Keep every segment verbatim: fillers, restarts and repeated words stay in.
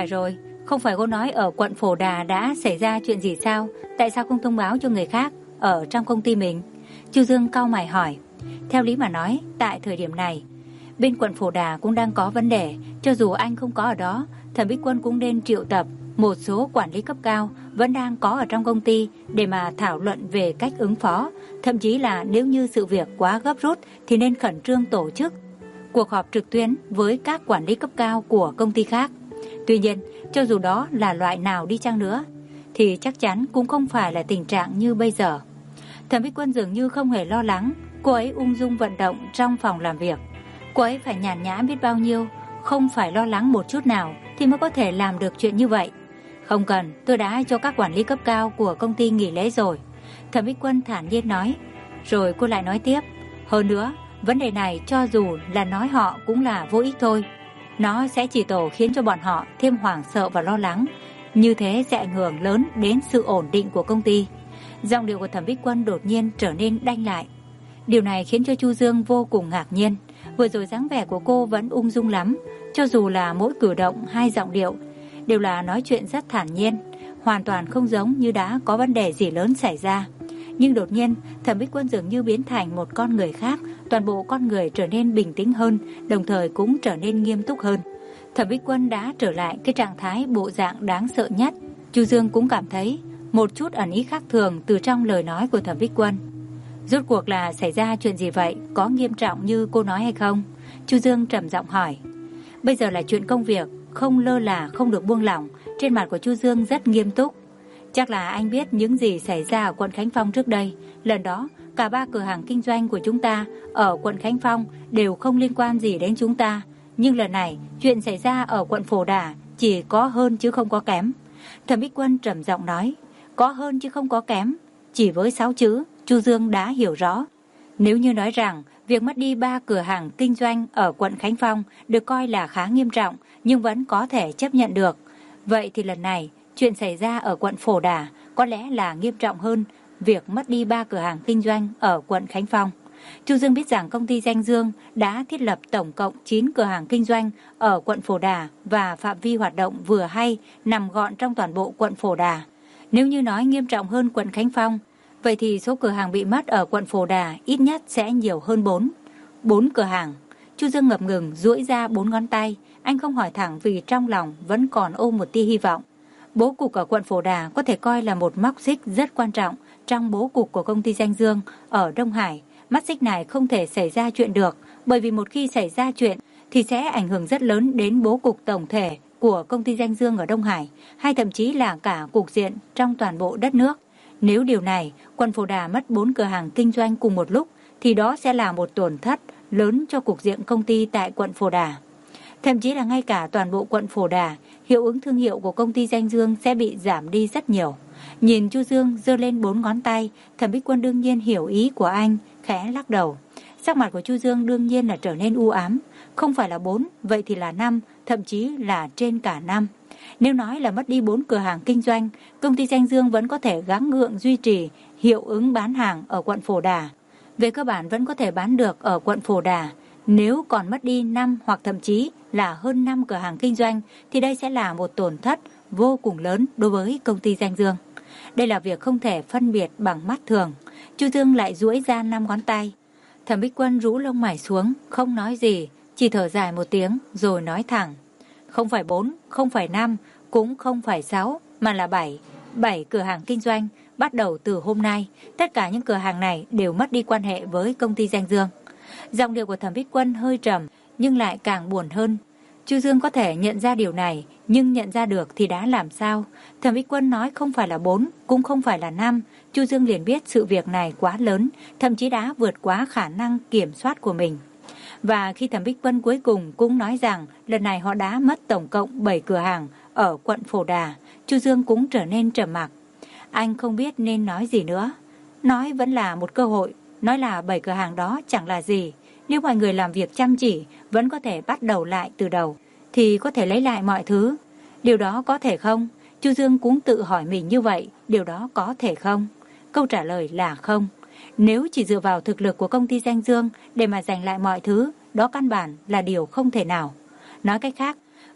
Phải rồi, không phải cô nói ở quận Phổ Đà đã xảy ra chuyện gì sao? Tại sao không thông báo cho người khác ở trong công ty mình? Chu Dương cau mày hỏi. Theo lý mà nói, tại thời điểm này, bên quận Phổ Đà cũng đang có vấn đề. Cho dù anh không có ở đó, Thẩm Bích Quân cũng nên triệu tập một số quản lý cấp cao vẫn đang có ở trong công ty để mà thảo luận về cách ứng phó. Thậm chí là nếu như sự việc quá gấp rút thì nên khẩn trương tổ chức cuộc họp trực tuyến với các quản lý cấp cao của công ty khác. Tuy nhiên, cho dù đó là loại nào đi chăng nữa, thì chắc chắn cũng không phải là tình trạng như bây giờ. Thẩm Bích Quân dường như không hề lo lắng. Cô ấy ung dung vận động trong phòng làm việc. Cô ấy phải nhàn nhã biết bao nhiêu, không phải lo lắng một chút nào thì mới có thể làm được chuyện như vậy. Không cần, tôi đã cho các quản lý cấp cao của công ty nghỉ lễ rồi. Thẩm Bích Quân thản nhiên nói. Rồi cô lại nói tiếp. Hơn nữa, vấn đề này cho dù là nói họ cũng là vô ích thôi. Nó sẽ chỉ tổ khiến cho bọn họ thêm hoảng sợ và lo lắng. Như thế sẽ ảnh hưởng lớn đến sự ổn định của công ty. Giọng điệu của Thẩm Bích Quân đột nhiên trở nên đanh lại. Điều này khiến cho Chu Dương vô cùng ngạc nhiên. Vừa rồi dáng vẻ của cô vẫn ung dung lắm. Cho dù là mỗi cử động hai giọng điệu đều là nói chuyện rất thản nhiên, hoàn toàn không giống như đã có vấn đề gì lớn xảy ra. Nhưng đột nhiên Thẩm Bích Quân dường như biến thành một con người khác. Toàn bộ con người trở nên bình tĩnh hơn, đồng thời cũng trở nên nghiêm túc hơn. Thẩm Bích Quân đã trở lại cái trạng thái bộ dạng đáng sợ nhất. Chu Dương cũng cảm thấy một chút ẩn ý khác thường từ trong lời nói của Thẩm Bích Quân. Rốt cuộc là xảy ra chuyện gì vậy? Có nghiêm trọng như cô nói hay không? Chu Dương trầm giọng hỏi. Bây giờ là chuyện công việc, không lơ là, không được buông lỏng. Trên mặt của Chu Dương rất nghiêm túc. Chắc là anh biết những gì xảy ra ở quận Khánh Phong trước đây. Lần đó, cả ba cửa hàng kinh doanh của chúng ta ở quận Khánh Phong đều không liên quan gì đến chúng ta. Nhưng lần này, chuyện xảy ra ở quận Phổ Đà chỉ có hơn chứ không có kém. Thẩm Bích Quân trầm giọng nói. Có hơn chứ không có kém. Chỉ với sáu chữ, Chu Dương đã hiểu rõ. Nếu như nói rằng việc mất đi ba cửa hàng kinh doanh ở quận Khánh Phong được coi là khá nghiêm trọng nhưng vẫn có thể chấp nhận được, vậy thì lần này chuyện xảy ra ở quận Phổ Đà có lẽ là nghiêm trọng hơn việc mất đi ba cửa hàng kinh doanh ở quận Khánh Phong. Chu Dương biết rằng công ty Danh Dương đã thiết lập tổng cộng chín cửa hàng kinh doanh ở quận Phổ Đà và phạm vi hoạt động vừa hay nằm gọn trong toàn bộ quận Phổ Đà. Nếu như nói nghiêm trọng hơn quận Khánh Phong, vậy thì số cửa hàng bị mất ở quận Phổ Đà ít nhất sẽ nhiều hơn bốn. Bốn cửa hàng. Chu Dương ngập ngừng duỗi ra bốn ngón tay. Anh không hỏi thẳng vì trong lòng vẫn còn ôm một tia hy vọng. Bố cục ở quận Phổ Đà có thể coi là một móc xích rất quan trọng trong bố cục của công ty Danh Dương ở Đông Hải. Mắt xích này không thể xảy ra chuyện được, bởi vì một khi xảy ra chuyện thì sẽ ảnh hưởng rất lớn đến bố cục tổng thể của công ty Danh Dương ở Đông Hải, hay thậm chí là cả cục diện trong toàn bộ đất nước. Nếu điều này, quận Phổ Đà mất bốn cửa hàng kinh doanh cùng một lúc, thì đó sẽ là một tổn thất lớn cho cục diện công ty tại quận Phổ Đà. Thậm chí là ngay cả toàn bộ quận Phổ Đà, hiệu ứng thương hiệu của công ty Danh Dương sẽ bị giảm đi rất nhiều. Nhìn Chu Dương giơ lên bốn ngón tay, Thẩm Bích Quân đương nhiên hiểu ý của anh, khẽ lắc đầu. Sắc mặt của Chu Dương đương nhiên là trở nên u ám. Không phải là bốn, vậy thì là năm, thậm chí là trên cả năm. Nếu nói là mất đi bốn cửa hàng kinh doanh, công ty Danh Dương vẫn có thể gắng gượng duy trì hiệu ứng bán hàng ở quận Phổ Đà. Về cơ bản vẫn có thể bán được ở quận Phổ Đà. Nếu còn mất đi năm hoặc thậm chí là hơn năm cửa hàng kinh doanh thì đây sẽ là một tổn thất vô cùng lớn đối với công ty Danh Dương. Đây là việc không thể phân biệt bằng mắt thường. Chu Dương lại duỗi ra năm ngón tay. Thẩm Bích Quân rũ lông mày xuống, không nói gì, chỉ thở dài một tiếng rồi nói thẳng. Không phải bốn, không phải năm, cũng không phải sáu, mà là bảy. Bảy cửa hàng kinh doanh, bắt đầu từ hôm nay, tất cả những cửa hàng này đều mất đi quan hệ với công ty Danh Dương. Giọng điệu của Thẩm Bích Quân hơi trầm, nhưng lại càng buồn hơn. Chu Dương có thể nhận ra điều này, nhưng nhận ra được thì đã làm sao? Thẩm Bích Quân nói không phải là bốn, cũng không phải là năm. Chu Dương liền biết sự việc này quá lớn, thậm chí đã vượt quá khả năng kiểm soát của mình. Và khi Thẩm Bích Quân cuối cùng cũng nói rằng lần này họ đã mất tổng cộng bảy cửa hàng ở quận Phổ Đà, Chu Dương cũng trở nên trầm mặc. Anh không biết nên nói gì nữa. Nói vẫn là một cơ hội, nói là bảy cửa hàng đó chẳng là gì. Nếu mọi người làm việc chăm chỉ, vẫn có thể bắt đầu lại từ đầu, thì có thể lấy lại mọi thứ. Điều đó có thể không? Chu Dương cũng tự hỏi mình như vậy, điều đó có thể không? Câu trả lời là không. Nếu chỉ dựa vào thực lực của công ty Danh Dương để mà giành lại mọi thứ, đó căn bản là điều không thể nào. Nói cách khác,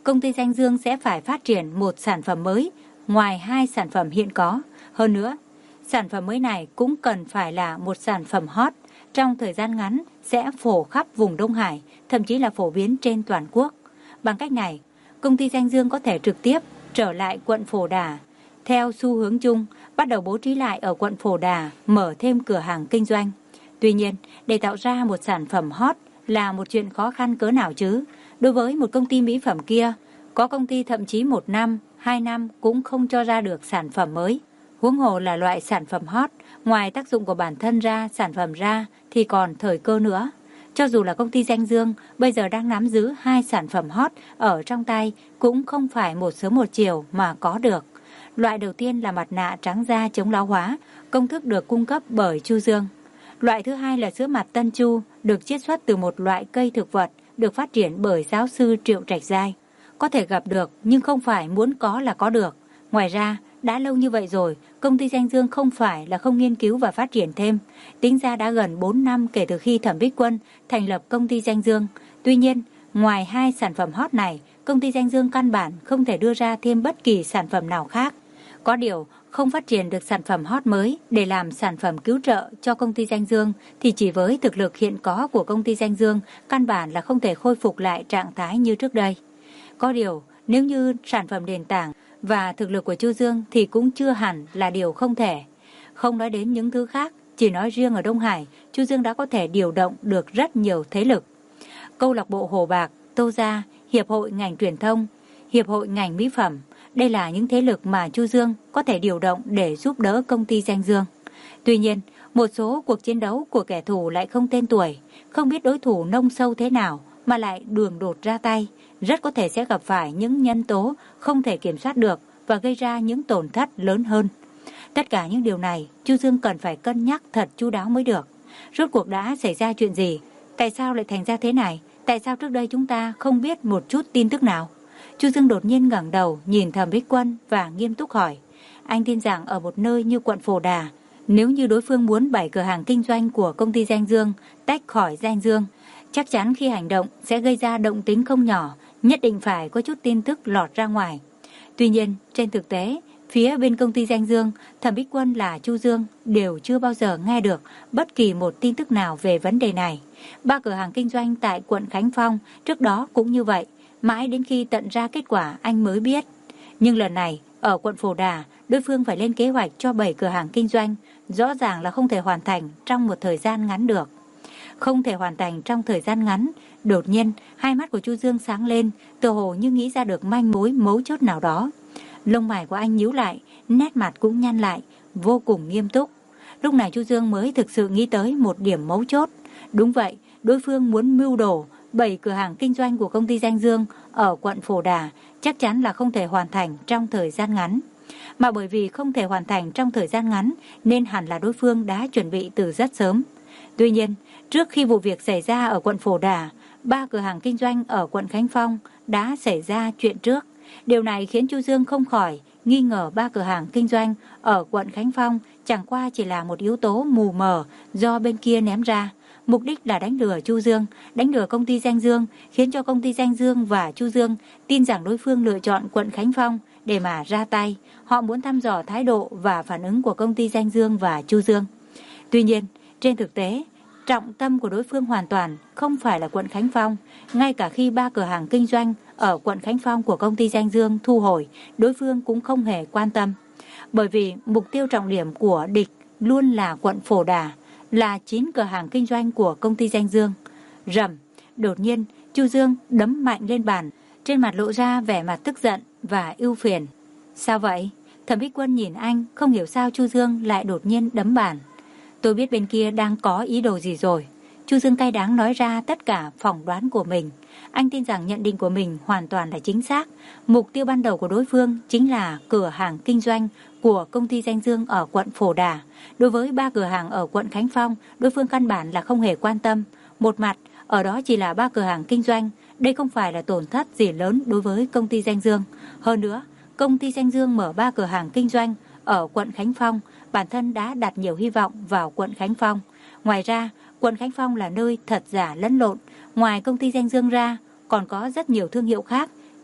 công ty Danh Dương sẽ phải phát triển một sản phẩm mới ngoài hai sản phẩm hiện có. Hơn nữa, sản phẩm mới này cũng cần phải là một sản phẩm hot, trong thời gian ngắn sẽ phổ khắp vùng Đông Hải, thậm chí là phổ biến trên toàn quốc. Bằng cách này, công ty Danh Dương có thể trực tiếp trở lại quận Phổ Đà. Theo xu hướng chung, bắt đầu bố trí lại ở quận Phổ Đà, mở thêm cửa hàng kinh doanh. Tuy nhiên, để tạo ra một sản phẩm hot là một chuyện khó khăn cỡ nào chứ. Đối với một công ty mỹ phẩm kia, có công ty thậm chí một năm, hai năm cũng không cho ra được sản phẩm mới. Huống hồ là loại sản phẩm hot, ngoài tác dụng của bản thân ra, sản phẩm ra thì còn thời cơ nữa. Cho dù là công ty Danh Dương bây giờ đang nắm giữ hai sản phẩm hot ở trong tay cũng không phải một sớm một chiều mà có được. Loại đầu tiên là mặt nạ trắng da chống lão hóa, công thức được cung cấp bởi Chu Dương. Loại thứ hai là sữa mặt Tân Chu, được chiết xuất từ một loại cây thực vật, được phát triển bởi giáo sư Triệu Trạch Giai. Có thể gặp được nhưng không phải muốn có là có được. Ngoài ra, đã lâu như vậy rồi, công ty Danh Dương không phải là không nghiên cứu và phát triển thêm. Tính ra đã gần bốn năm kể từ khi Thẩm Bích Quân thành lập công ty Danh Dương. Tuy nhiên, ngoài hai sản phẩm hot này, công ty Danh Dương căn bản không thể đưa ra thêm bất kỳ sản phẩm nào khác. Có điều, không phát triển được sản phẩm hot mới để làm sản phẩm cứu trợ cho công ty Danh Dương thì chỉ với thực lực hiện có của công ty Danh Dương, căn bản là không thể khôi phục lại trạng thái như trước đây. Có điều, nếu như sản phẩm nền tảng và thực lực của Chu Dương thì cũng chưa hẳn là điều không thể. Không nói đến những thứ khác, chỉ nói riêng ở Đông Hải, Chu Dương đã có thể điều động được rất nhiều thế lực. Câu lạc bộ Hồ Bạc, Tô Gia, Hiệp hội ngành truyền thông, Hiệp hội ngành mỹ phẩm, đây là những thế lực mà Chu Dương có thể điều động để giúp đỡ công ty Danh Dương. Tuy nhiên, một số cuộc chiến đấu của kẻ thù lại không tên tuổi, không biết đối thủ nông sâu thế nào mà lại đường đột ra tay, rất có thể sẽ gặp phải những nhân tố không thể kiểm soát được và gây ra những tổn thất lớn hơn. Tất cả những điều này, Chu Dương cần phải cân nhắc thật chu đáo mới được. Rốt cuộc đã xảy ra chuyện gì? Tại sao lại thành ra thế này? Tại sao trước đây chúng ta không biết một chút tin tức nào? Chu Dương đột nhiên ngẩng đầu nhìn Thẩm Bích Quân và nghiêm túc hỏi. Anh tin rằng ở một nơi như quận Phổ Đà, nếu như đối phương muốn bày cửa hàng kinh doanh của công ty Danh Dương tách khỏi Danh Dương, chắc chắn khi hành động sẽ gây ra động tĩnh không nhỏ, nhất định phải có chút tin tức lọt ra ngoài. Tuy nhiên, trên thực tế, phía bên công ty Danh Dương, Thẩm Bích Quân là Chu Dương đều chưa bao giờ nghe được bất kỳ một tin tức nào về vấn đề này. Ba cửa hàng kinh doanh tại quận Khánh Phong trước đó cũng như vậy, mãi đến khi tận ra kết quả anh mới biết. Nhưng lần này, ở quận Phổ Đà, đối phương phải lên kế hoạch cho bảy cửa hàng kinh doanh, rõ ràng là không thể hoàn thành trong một thời gian ngắn được. Không thể hoàn thành trong thời gian ngắn, đột nhiên hai mắt của Chu Dương sáng lên, tựa hồ như nghĩ ra được manh mối mấu chốt nào đó. Lông mày của anh nhíu lại, nét mặt cũng nhăn lại, vô cùng nghiêm túc. Lúc này Chu Dương mới thực sự nghĩ tới một điểm mấu chốt. Đúng vậy, đối phương muốn mưu đồ bảy cửa hàng kinh doanh của công ty Danh Dương ở quận Phổ Đà chắc chắn là không thể hoàn thành trong thời gian ngắn. Mà bởi vì không thể hoàn thành trong thời gian ngắn nên hẳn là đối phương đã chuẩn bị từ rất sớm. Tuy nhiên, trước khi vụ việc xảy ra ở quận Phổ Đà, ba cửa hàng kinh doanh ở quận Khánh Phong đã xảy ra chuyện trước. Điều này khiến Chu Dương không khỏi nghi ngờ ba cửa hàng kinh doanh ở quận Khánh Phong chẳng qua chỉ là một yếu tố mù mờ do bên kia ném ra. Mục đích là đánh lừa Chu Dương, đánh lừa công ty Danh Dương, khiến cho công ty Danh Dương và Chu Dương tin rằng đối phương lựa chọn quận Khánh Phong để mà ra tay. Họ muốn thăm dò thái độ và phản ứng của công ty Danh Dương và Chu Dương. Tuy nhiên, trên thực tế, trọng tâm của đối phương hoàn toàn không phải là quận Khánh Phong. Ngay cả khi ba cửa hàng kinh doanh ở quận Khánh Phong của công ty Danh Dương thu hồi, đối phương cũng không hề quan tâm. Bởi vì mục tiêu trọng điểm của địch luôn là quận Phổ Đà, là chín cửa hàng kinh doanh của công ty Danh Dương. Rầm, đột nhiên, Chu Dương đấm mạnh lên bàn, trên mặt lộ ra vẻ mặt tức giận và ưu phiền. Sao vậy? Thẩm Bích Quân nhìn anh, không hiểu sao Chu Dương lại đột nhiên đấm bàn. Tôi biết bên kia đang có ý đồ gì rồi. Chu Dương cay đắng nói ra tất cả phỏng đoán của mình. Anh tin rằng nhận định của mình hoàn toàn là chính xác. Mục tiêu ban đầu của đối phương chính là cửa hàng kinh doanh của công ty Danh Dương ở quận Phổ Đà. Đối với ba cửa hàng ở quận Khánh Phong, đối phương căn bản là không hề quan tâm. Một mặt, ở đó chỉ là ba cửa hàng kinh doanh. Đây không phải là tổn thất gì lớn đối với công ty Danh Dương. Hơn nữa, công ty Danh Dương mở ba cửa hàng kinh doanh ở quận Khánh Phong, bản thân đã đặt nhiều hy vọng vào quận Khánh Phong. Ngoài ra, quận Khánh Phong là nơi thật giả lẫn lộn. Ngoài công ty Danh Dương ra, còn có rất nhiều thương hiệu khác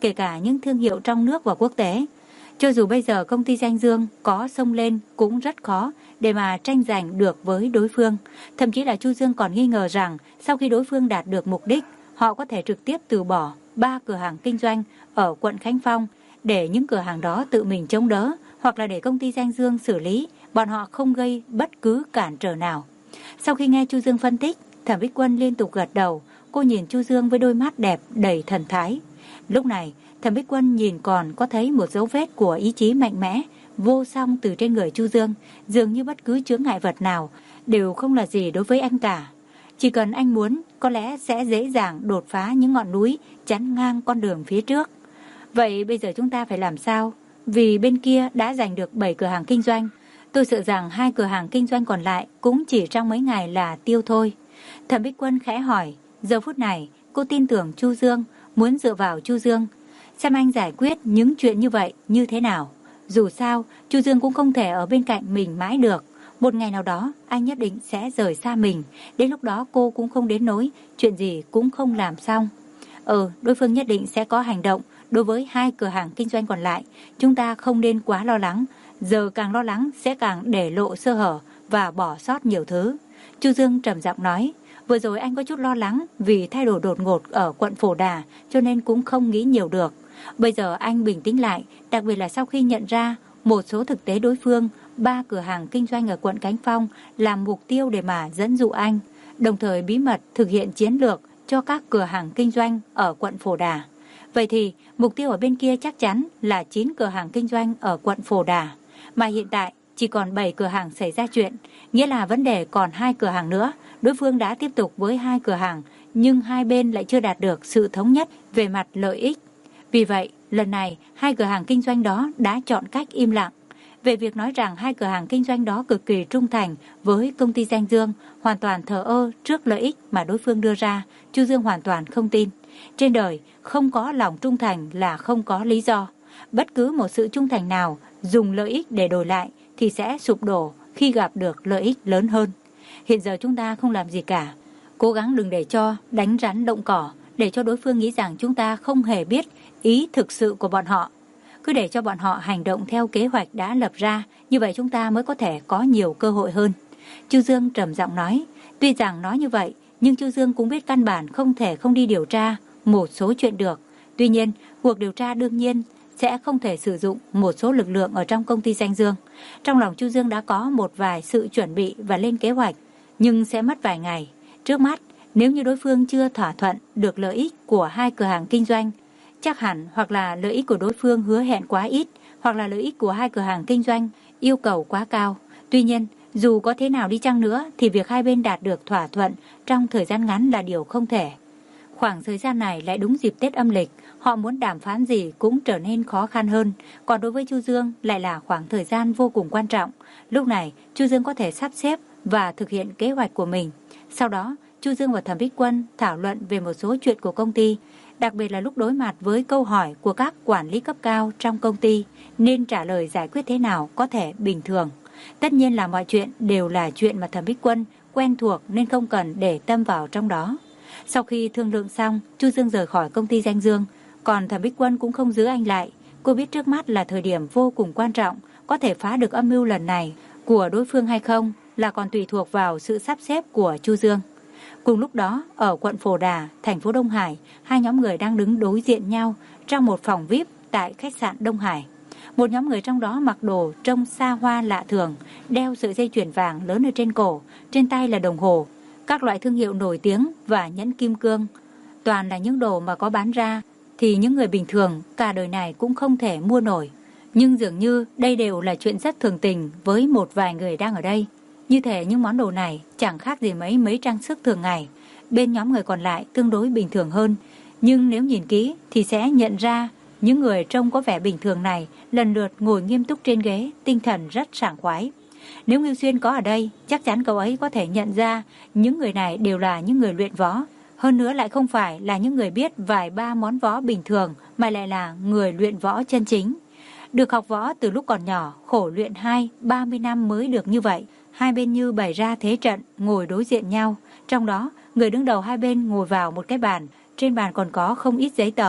kể cả những thương hiệu trong nước và quốc tế. Cho dù bây giờ công ty Danh Dương có xông lên cũng rất khó để mà tranh giành được với đối phương. Thậm chí là Chu Dương còn nghi ngờ rằng sau khi đối phương đạt được mục đích, họ có thể trực tiếp từ bỏ ba cửa hàng kinh doanh ở quận Khánh Phong để những cửa hàng đó tự mình chống đỡ, hoặc là để công ty Danh Dương xử lý, bọn họ không gây bất cứ cản trở nào. Sau khi nghe Chu Dương phân tích, Thẩm Bích Quân liên tục gật đầu. Cô nhìn Chu Dương với đôi mắt đẹp đầy thần thái. Lúc này, Thẩm Bích Quân nhìn còn có thấy một dấu vết của ý chí mạnh mẽ, vô song từ trên người Chu Dương, dường như bất cứ chướng ngại vật nào đều không là gì đối với anh cả. Chỉ cần anh muốn, có lẽ sẽ dễ dàng đột phá những ngọn núi chắn ngang con đường phía trước. Vậy bây giờ chúng ta phải làm sao? Vì bên kia đã giành được bảy cửa hàng kinh doanh, tôi sợ rằng hai cửa hàng kinh doanh còn lại cũng chỉ trong mấy ngày là tiêu thôi. Thẩm Bích Quân khẽ hỏi. Giờ phút này, cô tin tưởng Chu Dương, muốn dựa vào Chu Dương, xem anh giải quyết những chuyện như vậy như thế nào. Dù sao, Chu Dương cũng không thể ở bên cạnh mình mãi được. Một ngày nào đó, anh nhất định sẽ rời xa mình. Đến lúc đó cô cũng không đến nỗi, chuyện gì cũng không làm xong. Ừ, đối phương nhất định sẽ có hành động. Đối với hai cửa hàng kinh doanh còn lại, chúng ta không nên quá lo lắng. Giờ càng lo lắng sẽ càng để lộ sơ hở và bỏ sót nhiều thứ. Chu Dương trầm giọng nói. Vừa rồi anh có chút lo lắng vì thay đổi đột ngột ở quận Phổ Đà, cho nên cũng không nghĩ nhiều được. Bây giờ anh bình tĩnh lại, đặc biệt là sau khi nhận ra một số thực tế đối phương, ba cửa hàng kinh doanh ở quận Khánh Phong làm mục tiêu để mà dẫn dụ anh, đồng thời bí mật thực hiện chiến lược cho các cửa hàng kinh doanh ở quận Phổ Đà. Vậy thì mục tiêu ở bên kia chắc chắn là chín cửa hàng kinh doanh ở quận Phổ Đà, mà hiện tại chỉ còn bảy cửa hàng xảy ra chuyện, nghĩa là vấn đề còn hai cửa hàng nữa. Đối phương đã tiếp tục với hai cửa hàng, nhưng hai bên lại chưa đạt được sự thống nhất về mặt lợi ích. Vì vậy, lần này, hai cửa hàng kinh doanh đó đã chọn cách im lặng. Về việc nói rằng hai cửa hàng kinh doanh đó cực kỳ trung thành với công ty Danh Dương, hoàn toàn thờ ơ trước lợi ích mà đối phương đưa ra, Chu Dương hoàn toàn không tin. Trên đời, không có lòng trung thành là không có lý do. Bất cứ một sự trung thành nào dùng lợi ích để đổi lại thì sẽ sụp đổ khi gặp được lợi ích lớn hơn. Hiện giờ chúng ta không làm gì cả. Cố gắng đừng để cho đánh rắn động cỏ, để cho đối phương nghĩ rằng chúng ta không hề biết ý thực sự của bọn họ. Cứ để cho bọn họ hành động theo kế hoạch đã lập ra, như vậy chúng ta mới có thể có nhiều cơ hội hơn. Chu Dương trầm giọng nói. Tuy rằng nói như vậy, nhưng Chu Dương cũng biết căn bản không thể không đi điều tra một số chuyện được. Tuy nhiên, cuộc điều tra đương nhiên sẽ không thể sử dụng một số lực lượng ở trong công ty Danh Dương. Trong lòng Chu Dương đã có một vài sự chuẩn bị và lên kế hoạch, nhưng sẽ mất vài ngày. Trước mắt, nếu như đối phương chưa thỏa thuận được lợi ích của hai cửa hàng kinh doanh, chắc hẳn hoặc là lợi ích của đối phương hứa hẹn quá ít, hoặc là lợi ích của hai cửa hàng kinh doanh yêu cầu quá cao. Tuy nhiên, dù có thế nào đi chăng nữa thì việc hai bên đạt được thỏa thuận trong thời gian ngắn là điều không thể. Khoảng thời gian này lại đúng dịp Tết âm lịch, họ muốn đàm phán gì cũng trở nên khó khăn hơn. Còn đối với Chu Dương lại là khoảng thời gian vô cùng quan trọng. Lúc này, Chu Dương có thể sắp xếp và thực hiện kế hoạch của mình. Sau đó, Chu Dương và Thẩm Bích Quân thảo luận về một số chuyện của công ty, đặc biệt là lúc đối mặt với câu hỏi của các quản lý cấp cao trong công ty, nên trả lời giải quyết thế nào có thể bình thường. Tất nhiên là mọi chuyện đều là chuyện mà Thẩm Bích Quân quen thuộc nên không cần để tâm vào trong đó. Sau khi thương lượng xong, Chu Dương rời khỏi công ty Danh Dương, còn Thẩm Bích Quân cũng không giữ anh lại. Cô biết trước mắt là thời điểm vô cùng quan trọng, có thể phá được âm mưu lần này của đối phương hay không là còn tùy thuộc vào sự sắp xếp của Chu Dương. Cùng lúc đó, ở quận Phổ Đà, thành phố Đông Hải, hai nhóm người đang đứng đối diện nhau trong một phòng vi ai pi tại khách sạn Đông Hải. Một nhóm người trong đó mặc đồ trông xa hoa lạ thường, đeo sợi dây chuyền vàng lớn ở trên cổ, trên tay là đồng hồ, các loại thương hiệu nổi tiếng và nhẫn kim cương. Toàn là những đồ mà có bán ra thì những người bình thường cả đời này cũng không thể mua nổi. Nhưng dường như đây đều là chuyện rất thường tình với một vài người đang ở đây. Như thể những món đồ này chẳng khác gì mấy mấy trang sức thường ngày. Bên nhóm người còn lại tương đối bình thường hơn, nhưng nếu nhìn kỹ thì sẽ nhận ra những người trông có vẻ bình thường này lần lượt ngồi nghiêm túc trên ghế, tinh thần rất sảng khoái. Nếu Ngưu Xuyên có ở đây, chắc chắn cậu ấy có thể nhận ra những người này đều là những người luyện võ. Hơn nữa lại không phải là những người biết vài ba món võ bình thường, mà lại là người luyện võ chân chính. Được học võ từ lúc còn nhỏ, khổ luyện hai, ba mươi năm mới được như vậy. Hai bên như bày ra thế trận, ngồi đối diện nhau. Trong đó, người đứng đầu hai bên ngồi vào một cái bàn. Trên bàn còn có không ít giấy tờ.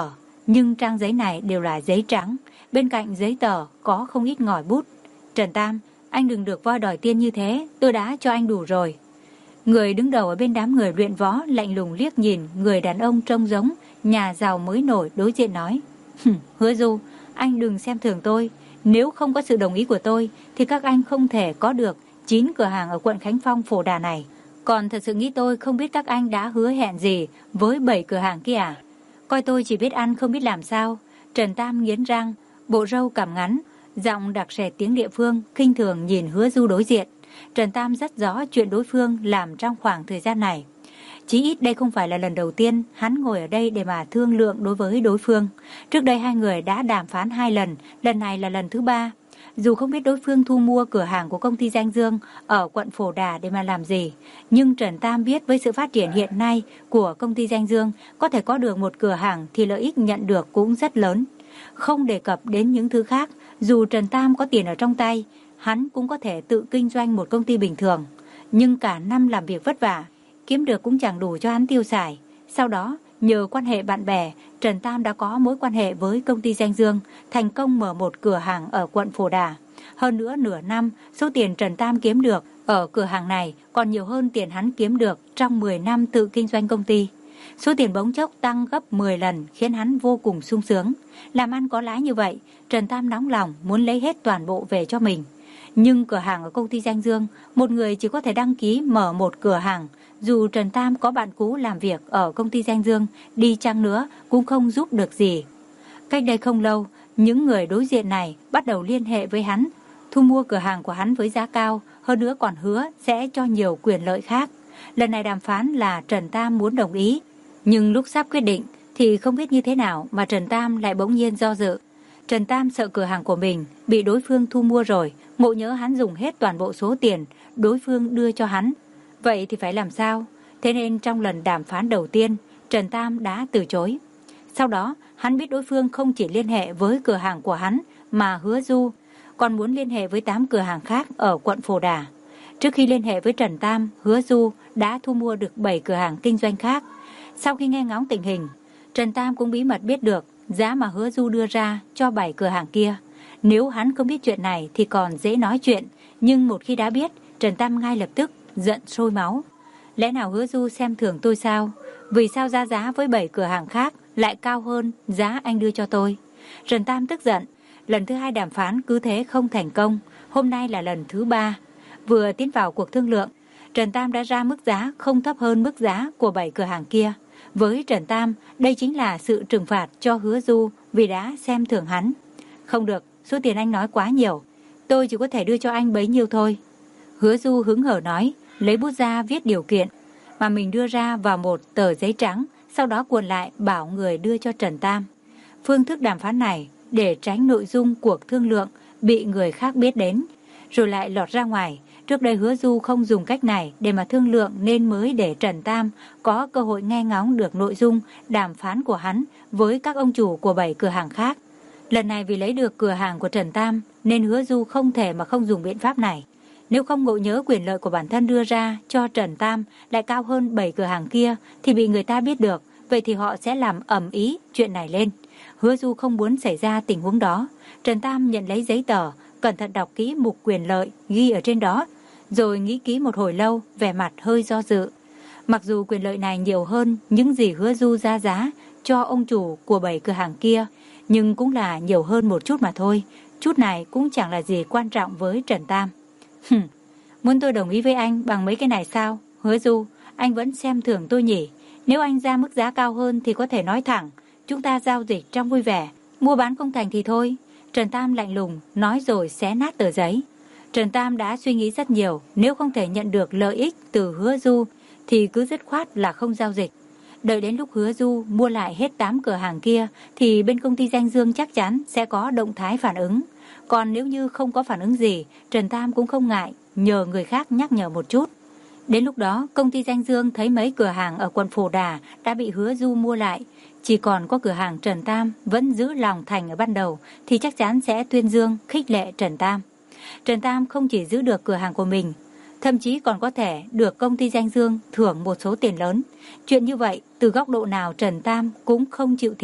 nhưng trang giấy này đều là giấy trắng, bên cạnh giấy tờ có không ít ngòi bút. Trần Tam, anh đừng được voi đòi tiên như thế, tôi đã cho anh đủ rồi. Người đứng đầu ở bên đám người luyện võ lạnh lùng liếc nhìn người đàn ông trông giống nhà giàu mới nổi đối diện nói. Hứa Du, anh đừng xem thường tôi. Nếu không có sự đồng ý của tôi thì các anh không thể có được chín cửa hàng ở quận Khánh Phong Phổ Đà này. Còn thật sự nghĩ tôi không biết các anh đã hứa hẹn gì với bảy cửa hàng kia à? Coi tôi chỉ biết ăn không biết làm sao. Trần Tam nghiến răng, bộ râu cằm ngắn, giọng đặc sệt tiếng địa phương, khinh thường nhìn Hứa Du đối diện. Trần Tam rất rõ chuyện đối phương làm trong khoảng thời gian này. Chí ít đây không phải là lần đầu tiên hắn ngồi ở đây để mà thương lượng đối với đối phương. Trước đây hai người đã đàm phán hai lần, lần này là lần thứ ba. Dù không biết đối phương thu mua cửa hàng của công ty Danh Dương ở quận Phổ Đà để mà làm gì, nhưng Trần Tam biết với sự phát triển hiện nay của công ty Danh Dương, có thể có được một cửa hàng thì lợi ích nhận được cũng rất lớn. Không đề cập đến những thứ khác, dù Trần Tam có tiền ở trong tay, hắn cũng có thể tự kinh doanh một công ty bình thường. Nhưng cả năm làm việc vất vả, kiếm được cũng chẳng đủ cho hắn tiêu xài. Sau đó, nhờ quan hệ bạn bè, Trần Tam đã có mối quan hệ với công ty Danh Dương, thành công mở một cửa hàng ở quận Phổ Đà. Hơn nữa nửa năm, số tiền Trần Tam kiếm được ở cửa hàng này còn nhiều hơn tiền hắn kiếm được trong mười năm tự kinh doanh công ty. Số tiền bỗng chốc tăng gấp mười lần khiến hắn vô cùng sung sướng. Làm ăn có lãi như vậy, Trần Tam nóng lòng muốn lấy hết toàn bộ về cho mình. Nhưng cửa hàng ở công ty Danh Dương, một người chỉ có thể đăng ký mở một cửa hàng. Dù Trần Tam có bạn cũ làm việc ở công ty Danh Dương, đi chăng nữa cũng không giúp được gì. Cách đây không lâu, những người đối diện này bắt đầu liên hệ với hắn, thu mua cửa hàng của hắn với giá cao, hơn nữa còn hứa sẽ cho nhiều quyền lợi khác. Lần này đàm phán là Trần Tam muốn đồng ý, nhưng lúc sắp quyết định thì không biết như thế nào mà Trần Tam lại bỗng nhiên do dự. Trần Tam sợ cửa hàng của mình bị đối phương thu mua rồi, ngộ nhỡ hắn dùng hết toàn bộ số tiền đối phương đưa cho hắn. Vậy thì phải làm sao? Thế nên trong lần đàm phán đầu tiên, Trần Tam đã từ chối. Sau đó, hắn biết đối phương không chỉ liên hệ với cửa hàng của hắn mà Hứa Du, còn muốn liên hệ với tám cửa hàng khác ở quận Phổ Đà. Trước khi liên hệ với Trần Tam, Hứa Du đã thu mua được bảy cửa hàng kinh doanh khác. Sau khi nghe ngóng tình hình, Trần Tam cũng bí mật biết được giá mà Hứa Du đưa ra cho bảy cửa hàng kia. Nếu hắn không biết chuyện này thì còn dễ nói chuyện, nhưng một khi đã biết, Trần Tam ngay lập tức giận sôi máu. Lẽ nào Hứa Du xem thường tôi sao? Vì sao ra giá với bảy cửa hàng khác lại cao hơn giá anh đưa cho tôi? Trần Tam tức giận. Lần thứ hai đàm phán cứ thế không thành công. Hôm nay là lần thứ ba. Vừa tiến vào cuộc thương lượng, Trần Tam đã ra mức giá không thấp hơn mức giá của bảy cửa hàng kia. Với Trần Tam, đây chính là sự trừng phạt cho Hứa Du vì đã xem thường hắn. Không được, số tiền anh nói quá nhiều. Tôi chỉ có thể đưa cho anh bấy nhiêu thôi. Hứa Du hứng hở nói, lấy bút ra viết điều kiện mà mình đưa ra vào một tờ giấy trắng, sau đó cuộn lại bảo người đưa cho Trần Tam. Phương thức đàm phán này để tránh nội dung cuộc thương lượng bị người khác biết đến, rồi lại lọt ra ngoài. Trước đây Hứa Du không dùng cách này để mà thương lượng nên mới để Trần Tam có cơ hội nghe ngóng được nội dung đàm phán của hắn với các ông chủ của bảy cửa hàng khác. Lần này vì lấy được cửa hàng của Trần Tam nên Hứa Du không thể mà không dùng biện pháp này. Nếu không ngộ nhớ quyền lợi của bản thân đưa ra cho Trần Tam lại cao hơn bảy cửa hàng kia thì bị người ta biết được, vậy thì họ sẽ làm ầm ĩ chuyện này lên. Hứa Du không muốn xảy ra tình huống đó. Trần Tam nhận lấy giấy tờ, cẩn thận đọc kỹ mục quyền lợi ghi ở trên đó, rồi nghĩ kỹ một hồi lâu, vẻ mặt hơi do dự. Mặc dù quyền lợi này nhiều hơn những gì Hứa Du ra giá cho ông chủ của bảy cửa hàng kia, nhưng cũng là nhiều hơn một chút mà thôi. Chút này cũng chẳng là gì quan trọng với Trần Tam. Hừm, muốn tôi đồng ý với anh bằng mấy cái này sao? Hứa Du, anh vẫn xem thường tôi nhỉ? Nếu anh ra mức giá cao hơn thì có thể nói thẳng, chúng ta giao dịch trong vui vẻ, mua bán không thành thì thôi. Trần Tam lạnh lùng nói rồi xé nát tờ giấy. Trần Tam đã suy nghĩ rất nhiều, nếu không thể nhận được lợi ích từ Hứa Du thì cứ dứt khoát là không giao dịch. Đợi đến lúc Hứa Du mua lại hết tám cửa hàng kia thì bên công ty Danh Dương chắc chắn sẽ có động thái phản ứng. Còn nếu như không có phản ứng gì, Trần Tam cũng không ngại nhờ người khác nhắc nhở một chút. Đến lúc đó, công ty Danh Dương thấy mấy cửa hàng ở quận Phổ Đà đã bị Hứa Du mua lại. Chỉ còn có cửa hàng Trần Tam vẫn giữ lòng thành ở ban đầu thì chắc chắn sẽ tuyên dương khích lệ Trần Tam. Trần Tam không chỉ giữ được cửa hàng của mình, thậm chí còn có thể được công ty Danh Dương thưởng một số tiền lớn. Chuyện như vậy, từ góc độ nào Trần Tam cũng không chịu thiệt.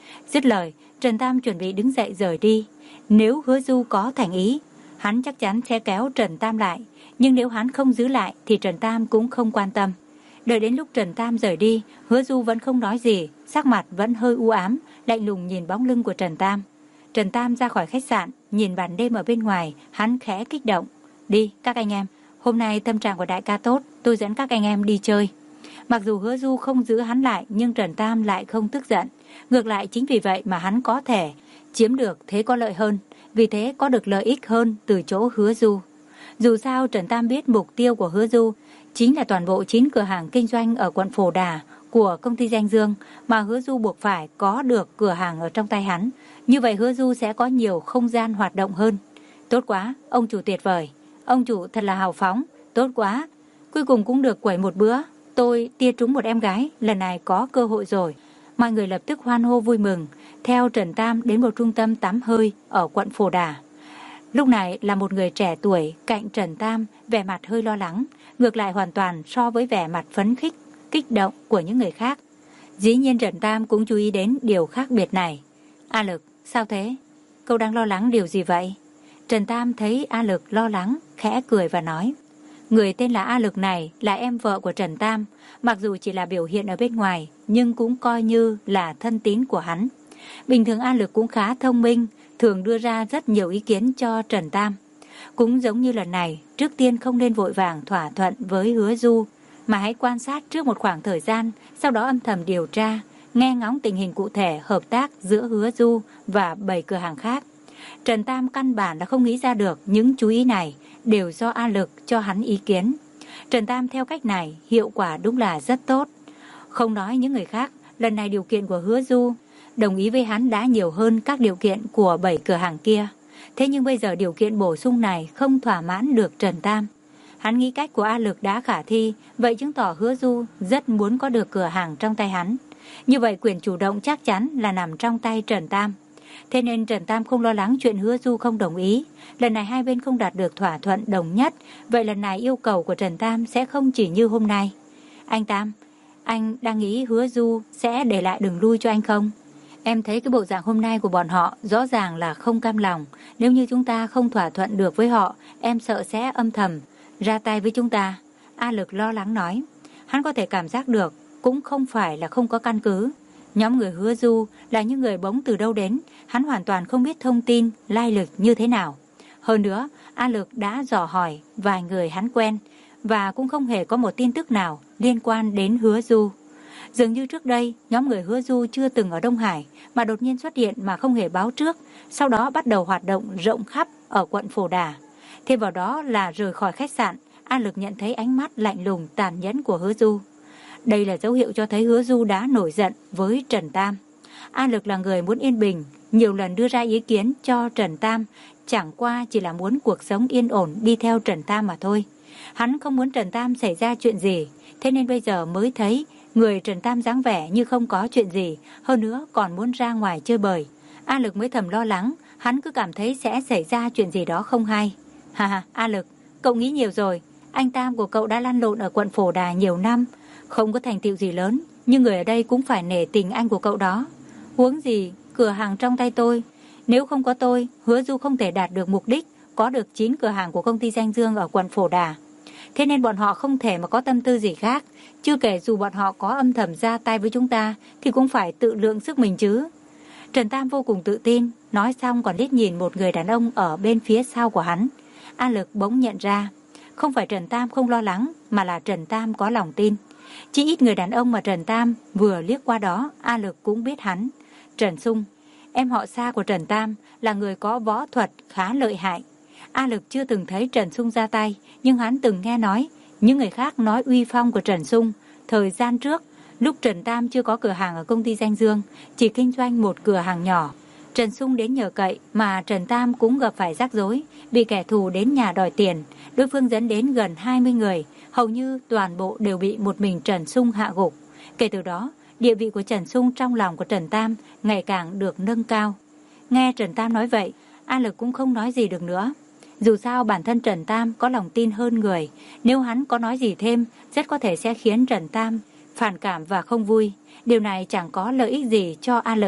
Dứt lời, Trần Tam chuẩn bị đứng dậy rời đi. Nếu Hứa Du có thành ý, hắn chắc chắn sẽ kéo Trần Tam lại. Nhưng nếu hắn không giữ lại thì Trần Tam cũng không quan tâm. Đợi đến lúc Trần Tam rời đi, Hứa Du vẫn không nói gì, sắc mặt vẫn hơi u ám, lạnh lùng nhìn bóng lưng của Trần Tam. Trần Tam ra khỏi khách sạn, nhìn màn đêm ở bên ngoài, hắn khẽ kích động. Đi, các anh em, hôm nay tâm trạng của đại ca tốt, tôi dẫn các anh em đi chơi. Mặc dù Hứa Du không giữ hắn lại, nhưng Trần Tam lại không tức giận. Ngược lại chính vì vậy mà hắn có thể chiếm được thế có lợi hơn, vì thế có được lợi ích hơn từ chỗ Hứa Du. Dù sao Trần Tam biết mục tiêu của Hứa Du chính là toàn bộ chín cửa hàng kinh doanh ở quận Phổ Đà của công ty Danh Dương, mà Hứa Du buộc phải có được cửa hàng ở trong tay hắn. Như vậy Hứa Du sẽ có nhiều không gian hoạt động hơn. Tốt quá, ông chủ tuyệt vời. Ông chủ thật là hào phóng. Tốt quá, cuối cùng cũng được quẩy một bữa. Tôi tia trúng một em gái, lần này có cơ hội rồi. Mọi người lập tức hoan hô vui mừng, theo Trần Tam đến một trung tâm tắm hơi ở quận Phổ Đà. Lúc này là một người trẻ tuổi cạnh Trần Tam, vẻ mặt hơi lo lắng, ngược lại hoàn toàn so với vẻ mặt phấn khích, kích động của những người khác. Dĩ nhiên Trần Tam cũng chú ý đến điều khác biệt này. A Lực, sao thế? Cậu đang lo lắng điều gì vậy? Trần Tam thấy A Lực lo lắng, khẽ cười và nói. Người tên là A Lực này là em vợ của Trần Tam, mặc dù chỉ là biểu hiện ở bên ngoài, nhưng cũng coi như là thân tín của hắn. Bình thường A Lực cũng khá thông minh, thường đưa ra rất nhiều ý kiến cho Trần Tam. Cũng giống như lần này, trước tiên không nên vội vàng thỏa thuận với Hứa Du, mà hãy quan sát trước một khoảng thời gian, sau đó âm thầm điều tra, nghe ngóng tình hình cụ thể hợp tác giữa Hứa Du và bảy cửa hàng khác. Trần Tam căn bản là không nghĩ ra được những chú ý này đều do A Lực cho hắn ý kiến. Trần Tam theo cách này hiệu quả đúng là rất tốt. Không nói những người khác, lần này điều kiện của Hứa Du đồng ý với hắn đã nhiều hơn các điều kiện của bảy cửa hàng kia. Thế nhưng bây giờ điều kiện bổ sung này không thỏa mãn được Trần Tam. Hắn nghĩ cách của A Lực đã khả thi, vậy chứng tỏ Hứa Du rất muốn có được cửa hàng trong tay hắn. Như vậy quyền chủ động chắc chắn là nằm trong tay Trần Tam. Thế nên Trần Tam không lo lắng chuyện Hứa Du không đồng ý. Lần này hai bên không đạt được thỏa thuận đồng nhất, vậy lần này yêu cầu của Trần Tam sẽ không chỉ như hôm nay. Anh Tam, anh đang nghĩ Hứa Du sẽ để lại đường lui cho anh không? Em thấy cái bộ dạng hôm nay của bọn họ rõ ràng là không cam lòng. Nếu như chúng ta không thỏa thuận được với họ, em sợ sẽ âm thầm ra tay với chúng ta. A Lực lo lắng nói. Hắn có thể cảm giác được, cũng không phải là không có căn cứ. Nhóm người Hứa Du là những người bỗng từ đâu đến, hắn hoàn toàn không biết thông tin, lai lịch như thế nào. Hơn nữa, A Lực đã dò hỏi vài người hắn quen, và cũng không hề có một tin tức nào liên quan đến Hứa Du. Dường như trước đây, nhóm người Hứa Du chưa từng ở Đông Hải, mà đột nhiên xuất hiện mà không hề báo trước, sau đó bắt đầu hoạt động rộng khắp ở quận Phổ Đà. Thêm vào đó là rời khỏi khách sạn, A Lực nhận thấy ánh mắt lạnh lùng tàn nhẫn của Hứa Du. Đây là dấu hiệu cho thấy Hứa Du đã nổi giận với Trần Tam. A Lực là người muốn yên bình, nhiều lần đưa ra ý kiến cho Trần Tam, chẳng qua chỉ là muốn cuộc sống yên ổn đi theo Trần Tam mà thôi. Hắn không muốn Trần Tam xảy ra chuyện gì, thế nên bây giờ mới thấy người Trần Tam dáng vẻ như không có chuyện gì, hơn nữa còn muốn ra ngoài chơi bời. A Lực mới thầm lo lắng, hắn cứ cảm thấy sẽ xảy ra chuyện gì đó không hay. Ha ha, A Lực, cậu nghĩ nhiều rồi. Anh Tam của cậu đã lăn lộn ở quận Phổ Đà nhiều năm, không có thành tựu gì lớn, nhưng người ở đây cũng phải nể tình anh của cậu đó. Huống gì, cửa hàng trong tay tôi. Nếu không có tôi, Hứa Du không thể đạt được mục đích, có được chín cửa hàng của công ty Danh Dương ở quận Phổ Đà. Thế nên bọn họ không thể mà có tâm tư gì khác. Chưa kể dù bọn họ có âm thầm ra tay với chúng ta, thì cũng phải tự lượng sức mình chứ. Trần Tam vô cùng tự tin, nói xong còn liếc nhìn một người đàn ông ở bên phía sau của hắn. A Lực bỗng nhận ra, không phải Trần Tam không lo lắng, mà là Trần Tam có lòng tin. Chỉ ít người đàn ông mà Trần Tam vừa liếc qua đó, A Lực cũng biết hắn. Trần Sung, em họ xa của Trần Tam, là người có võ thuật khá lợi hại. A Lực chưa từng thấy Trần Sung ra tay, nhưng hắn từng nghe nói những người khác nói uy phong của Trần Sung. Thời gian trước, lúc Trần Tam chưa có cửa hàng ở công ty Danh Dương, chỉ kinh doanh một cửa hàng nhỏ, Trần Sung đến nhờ cậy mà Trần Tam cũng gặp phải rắc rối, bị kẻ thù đến nhà đòi tiền. Đối phương dẫn đến gần hai mươi người, hầu như toàn bộ đều bị một mình Trần Sung hạ gục. Kể từ đó, địa vị của Trần Sung trong lòng của Trần Tam ngày càng được nâng cao. Nghe Trần Tam nói vậy, A Lực cũng không nói gì được nữa. Dù sao bản thân Trần Tam có lòng tin hơn người, nếu hắn có nói gì thêm, rất có thể sẽ khiến Trần Tam phản cảm và không vui. Điều này chẳng có lợi ích gì cho A Lực.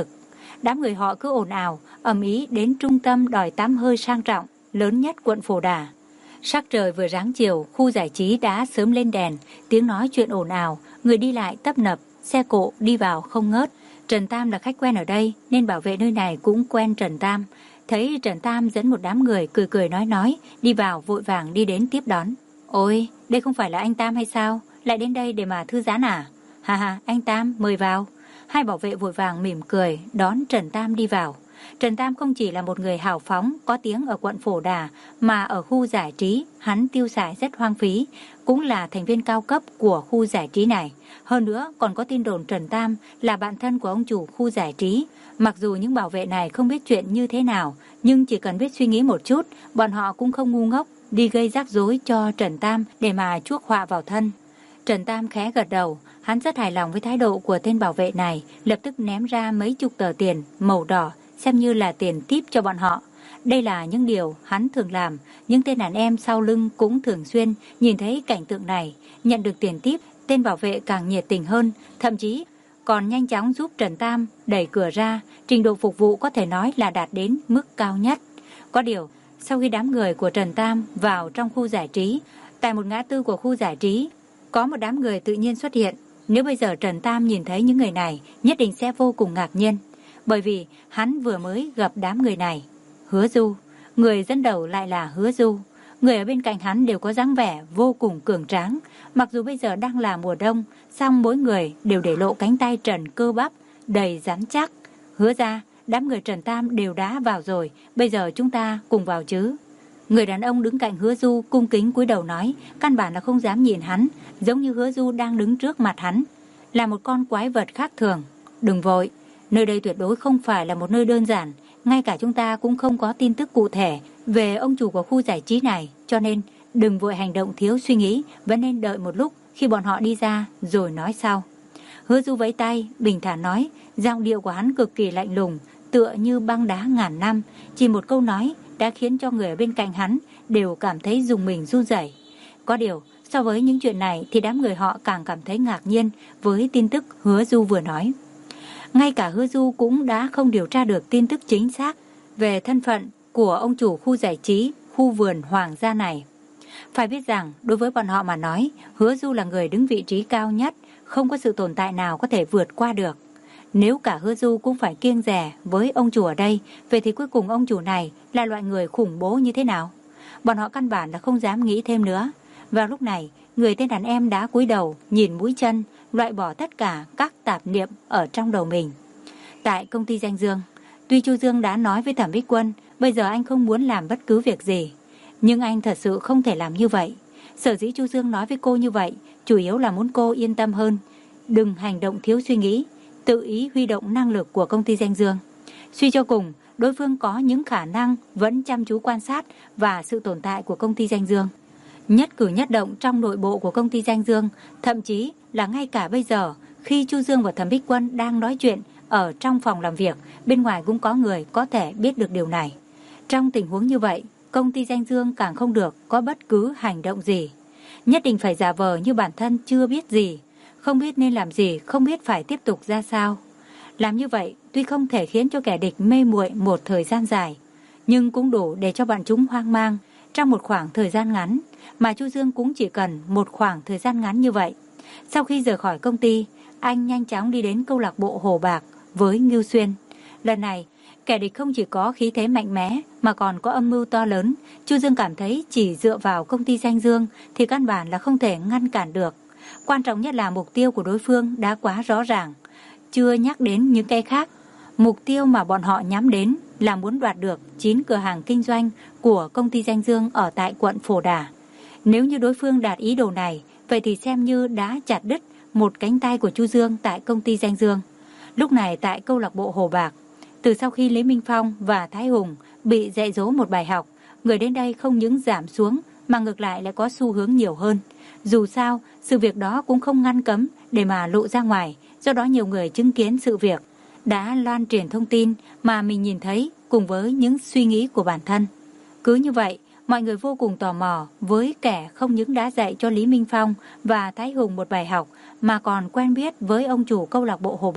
Đám người họ cứ ồn ào, ầm ĩ đến trung tâm đòi tắm hơi sang trọng, lớn nhất quận Phổ Đà. Sắc trời vừa ráng chiều, khu giải trí đã sớm lên đèn, tiếng nói chuyện ồn ào, người đi lại tấp nập, xe cộ đi vào không ngớt. Trần Tam là khách quen ở đây nên bảo vệ nơi này cũng quen Trần Tam. Thấy Trần Tam dẫn một đám người cười cười nói nói, đi vào vội vàng đi đến tiếp đón. Ôi, đây không phải là anh Tam hay sao? Lại đến đây để mà thư giãn à? Hà hà, anh Tam, mời vào. Hai bảo vệ vội vàng mỉm cười, đón Trần Tam đi vào. Trần Tam không chỉ là một người hào phóng, có tiếng ở quận Phổ Đà, mà ở khu giải trí, hắn tiêu xài rất hoang phí, cũng là thành viên cao cấp của khu giải trí này. Hơn nữa, còn có tin đồn Trần Tam là bạn thân của ông chủ khu giải trí. Mặc dù những bảo vệ này không biết chuyện như thế nào, nhưng chỉ cần biết suy nghĩ một chút, bọn họ cũng không ngu ngốc, đi gây rắc rối cho Trần Tam để mà chuốc họa vào thân. Trần Tam khẽ gật đầu, hắn rất hài lòng với thái độ của tên bảo vệ này, lập tức ném ra mấy chục tờ tiền màu đỏ, xem như là tiền tip cho bọn họ. Đây là những điều hắn thường làm, những tên đàn em sau lưng cũng thường xuyên nhìn thấy cảnh tượng này, nhận được tiền tip, tên bảo vệ càng nhiệt tình hơn, thậm chí còn nhanh chóng giúp Trần Tam đẩy cửa ra, trình độ phục vụ có thể nói là đạt đến mức cao nhất. Có điều, sau khi đám người của Trần Tam vào trong khu giải trí, tại một ngã tư của khu giải trí, có một đám người tự nhiên xuất hiện. Nếu bây giờ Trần Tam nhìn thấy những người này, nhất định sẽ vô cùng ngạc nhiên, bởi vì hắn vừa mới gặp đám người này. Hứa Du, người dẫn đầu lại là Hứa Du. Người ở bên cạnh hắn đều có dáng vẻ vô cùng cường tráng. Mặc dù bây giờ đang là mùa đông, song mỗi người đều để lộ cánh tay trần cơ bắp, đầy rắn chắc. Hứa ra, đám người Trần Tam đều đã vào rồi, bây giờ chúng ta cùng vào chứ. Người đàn ông đứng cạnh Hứa Du cung kính cúi đầu nói, căn bản là không dám nhìn hắn, giống như Hứa Du đang đứng trước mặt hắn, là một con quái vật khác thường. Đừng vội, nơi đây tuyệt đối không phải là một nơi đơn giản, ngay cả chúng ta cũng không có tin tức cụ thể về ông chủ của khu giải trí này, cho nên đừng vội hành động thiếu suy nghĩ, vẫn nên đợi một lúc khi bọn họ đi ra rồi nói sau. Hứa Du vẫy tay, bình thản nói, giọng điệu của hắn cực kỳ lạnh lùng, tựa như băng đá ngàn năm, chỉ một câu nói đã khiến cho người ở bên cạnh hắn đều cảm thấy rùng mình run rẩy. Có điều, so với những chuyện này thì đám người họ càng cảm thấy ngạc nhiên với tin tức Hứa Du vừa nói. Ngay cả Hứa Du cũng đã không điều tra được tin tức chính xác về thân phận của ông chủ khu giải trí, khu vườn hoàng gia này. Phải biết rằng, đối với bọn họ mà nói, Hứa Du là người đứng vị trí cao nhất, không có sự tồn tại nào có thể vượt qua được. Nếu cả Hứa Du cũng phải kiêng dè với ông chủ ở đây, vậy thì cuối cùng ông chủ này là loại người khủng bố như thế nào? Bọn họ căn bản là không dám nghĩ thêm nữa. Vào lúc này, người tên đàn em đã cúi đầu, nhìn mũi chân, loại bỏ tất cả các tạp niệm ở trong đầu mình. Tại công ty Danh Dương, tuy Chu Dương đã nói với Thẩm Bích Quân, bây giờ anh không muốn làm bất cứ việc gì, nhưng anh thật sự không thể làm như vậy. Sở dĩ Chu Dương nói với cô như vậy, chủ yếu là muốn cô yên tâm hơn, đừng hành động thiếu suy nghĩ, tự ý huy động năng lực của công ty Danh Dương. Suy cho cùng, đối phương có những khả năng vẫn chăm chú quan sát và sự tồn tại của công ty Danh Dương. Nhất cử nhất động trong nội bộ của công ty Danh Dương, thậm chí là ngay cả bây giờ, khi Chu Dương và Thẩm Bích Quân đang nói chuyện ở trong phòng làm việc, bên ngoài cũng có người có thể biết được điều này. Trong tình huống như vậy, công ty Danh Dương càng không được có bất cứ hành động gì. Nhất định phải giả vờ như bản thân chưa biết gì, không biết nên làm gì, không biết phải tiếp tục ra sao. Làm như vậy tuy không thể khiến cho kẻ địch mê muội một thời gian dài, nhưng cũng đủ để cho bọn chúng hoang mang trong một khoảng thời gian ngắn, mà Chu Dương cũng chỉ cần một khoảng thời gian ngắn như vậy. Sau khi rời khỏi công ty, anh nhanh chóng đi đến câu lạc bộ Hồ Bạc với Ngưu Xuyên. Lần này, kẻ địch không chỉ có khí thế mạnh mẽ mà còn có âm mưu to lớn. Chu Dương cảm thấy chỉ dựa vào công ty Danh Dương thì căn bản là không thể ngăn cản được. Quan trọng nhất là mục tiêu của đối phương đã quá rõ ràng. Chưa nhắc đến những cái khác, mục tiêu mà bọn họ nhắm đến là muốn đoạt được chín cửa hàng kinh doanh của công ty Danh Dương ở tại quận Phổ Đà. Nếu như đối phương đạt ý đồ này, vậy thì xem như đã chặt đứt một cánh tay của Chu Dương tại công ty Danh Dương. Lúc này tại câu lạc bộ Hồ Bạc, từ sau khi Lý Minh Phong và Thái Hùng bị dạy dỗ một bài học, người đến đây không những giảm xuống mà ngược lại lại có xu hướng nhiều hơn. Dù sao, sự việc đó cũng không ngăn cấm để mà lộ ra ngoài, do đó nhiều người chứng kiến sự việc, đã loan truyền thông tin mà mình nhìn thấy cùng với những suy nghĩ của bản thân. Cứ như vậy, mọi người vô cùng tò mò với kẻ không những đã dạy cho Lý Minh Phong và Thái Hùng một bài học mà còn quen biết với ông chủ câu lạc bộ Hồ Bạc.